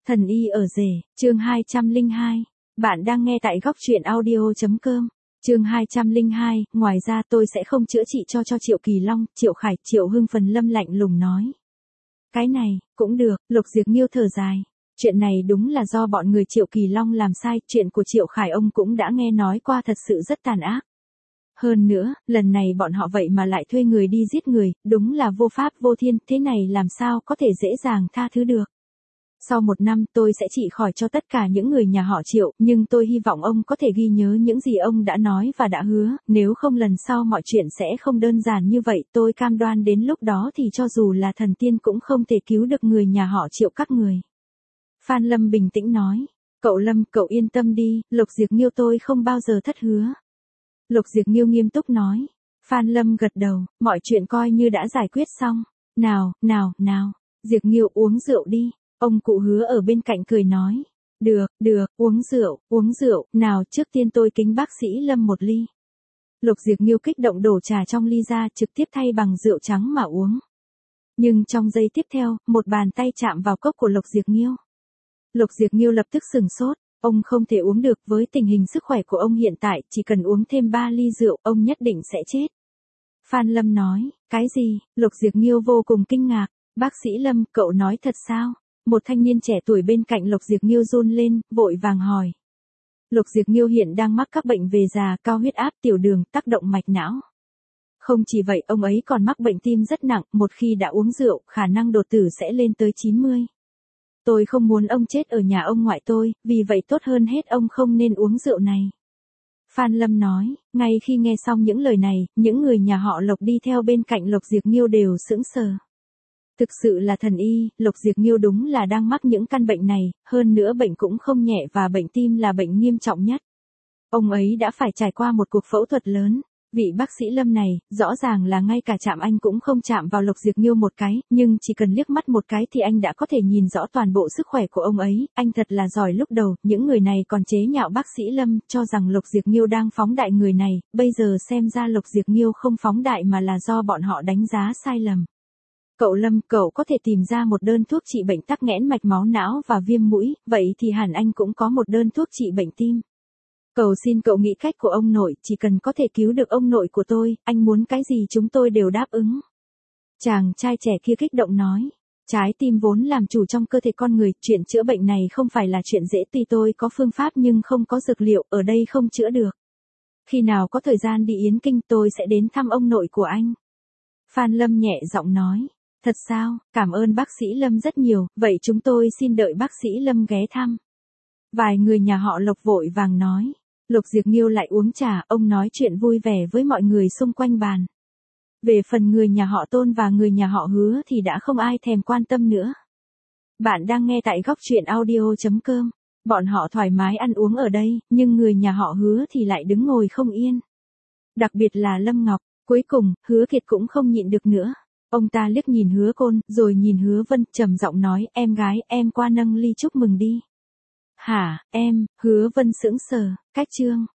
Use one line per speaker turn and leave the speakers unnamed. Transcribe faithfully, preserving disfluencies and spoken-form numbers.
Thần y ở rể, chương hai trăm lẻ hai. Bạn đang nghe tại góc truyện audio.com. Chương hai trăm lẻ hai, ngoài ra tôi sẽ không chữa trị cho cho Triệu Kỳ Long, Triệu Khải, Triệu Hưng Phần Lâm lạnh lùng nói. Cái này, cũng được, Lục Diệp Nghiêu thở dài. Chuyện này đúng là do bọn người Triệu Kỳ Long làm sai, chuyện của Triệu Khải ông cũng đã nghe nói qua thật sự rất tàn ác. Hơn nữa, lần này bọn họ vậy mà lại thuê người đi giết người, đúng là vô pháp vô thiên, thế này làm sao có thể dễ dàng tha thứ được. Sau một năm tôi sẽ trị khỏi cho tất cả những người nhà họ Triệu, nhưng tôi hy vọng ông có thể ghi nhớ những gì ông đã nói và đã hứa, nếu không lần sau mọi chuyện sẽ không đơn giản như vậy, tôi cam đoan đến lúc đó thì cho dù là thần tiên cũng không thể cứu được người nhà họ Triệu các người. Phan Lâm bình tĩnh nói, cậu Lâm, cậu yên tâm đi, Lục Diệp Nghiêu tôi không bao giờ thất hứa. Lục Diệp Nghiêu nghiêm túc nói, Phan Lâm gật đầu, mọi chuyện coi như đã giải quyết xong, nào, nào, nào, Diệp Nghiêu uống rượu đi. Ông cụ Hứa ở bên cạnh cười nói, được, được, uống rượu, uống rượu, nào trước tiên tôi kính bác sĩ Lâm một ly. Lục Diệp Nghiêu kích động đổ trà trong ly ra trực tiếp thay bằng rượu trắng mà uống. Nhưng trong giây tiếp theo, một bàn tay chạm vào cốc của Lục Diệp Nghiêu. Lục Diệp Nghiêu lập tức sừng sốt, ông không thể uống được với tình hình sức khỏe của ông hiện tại, chỉ cần uống thêm ba ly rượu, ông nhất định sẽ chết. Phan Lâm nói, cái gì? Lục Diệp Nghiêu vô cùng kinh ngạc, bác sĩ Lâm, cậu nói thật sao? Một thanh niên trẻ tuổi bên cạnh Lục Diệp Nghiêu run lên, vội vàng hỏi. Lục Diệp Nghiêu hiện đang mắc các bệnh về già, cao huyết áp, tiểu đường, tác động mạch não. Không chỉ vậy, ông ấy còn mắc bệnh tim rất nặng, một khi đã uống rượu, khả năng đột tử sẽ lên tới chín mươi. Tôi không muốn ông chết ở nhà ông ngoại tôi, vì vậy tốt hơn hết ông không nên uống rượu này. Phan Lâm nói, ngay khi nghe xong những lời này, những người nhà họ Lục đi theo bên cạnh Lục Diệp Nghiêu đều sững sờ. Thực sự là thần y, Lục Diệp Nghiêu đúng là đang mắc những căn bệnh này, hơn nữa bệnh cũng không nhẹ và bệnh tim là bệnh nghiêm trọng nhất. Ông ấy đã phải trải qua một cuộc phẫu thuật lớn. Vị bác sĩ Lâm này, rõ ràng là ngay cả chạm anh cũng không chạm vào Lục Diệp Nghiêu một cái, nhưng chỉ cần liếc mắt một cái thì anh đã có thể nhìn rõ toàn bộ sức khỏe của ông ấy, anh thật là giỏi. Lúc đầu, những người này còn chế nhạo bác sĩ Lâm, cho rằng Lục Diệp Nghiêu đang phóng đại người này, bây giờ xem ra Lục Diệp Nghiêu không phóng đại mà là do bọn họ đánh giá sai lầm. Cậu Lâm, cậu có thể tìm ra một đơn thuốc trị bệnh tắc nghẽn mạch máu não và viêm mũi, vậy thì hẳn anh cũng có một đơn thuốc trị bệnh tim. Cầu xin cậu nghĩ cách của ông nội, chỉ cần có thể cứu được ông nội của tôi, anh muốn cái gì chúng tôi đều đáp ứng. Chàng trai trẻ kia kích động nói, trái tim vốn làm chủ trong cơ thể con người, chuyện chữa bệnh này không phải là chuyện dễ, tuy tôi có phương pháp nhưng không có dược liệu, ở đây không chữa được. Khi nào có thời gian đi Yến Kinh tôi sẽ đến thăm ông nội của anh. Phan Lâm nhẹ giọng nói. Thật sao, cảm ơn bác sĩ Lâm rất nhiều, vậy chúng tôi xin đợi bác sĩ Lâm ghé thăm. Vài người nhà họ Lục vội vàng nói. Lục Diệp Nghiêu lại uống trà, ông nói chuyện vui vẻ với mọi người xung quanh bàn. Về phần người nhà họ Tôn và người nhà họ Hứa thì đã không ai thèm quan tâm nữa. Bạn đang nghe tại góc truyện audio.com. Bọn họ thoải mái ăn uống ở đây, nhưng người nhà họ Hứa thì lại đứng ngồi không yên. Đặc biệt là Lâm Ngọc, cuối cùng, Hứa Kiệt cũng không nhịn được nữa. Ông ta liếc nhìn Hứa Côn, rồi nhìn Hứa Vân, trầm giọng nói, em gái, em qua nâng ly chúc mừng đi. Hả, em, Hứa Vân sững sờ, cách chương.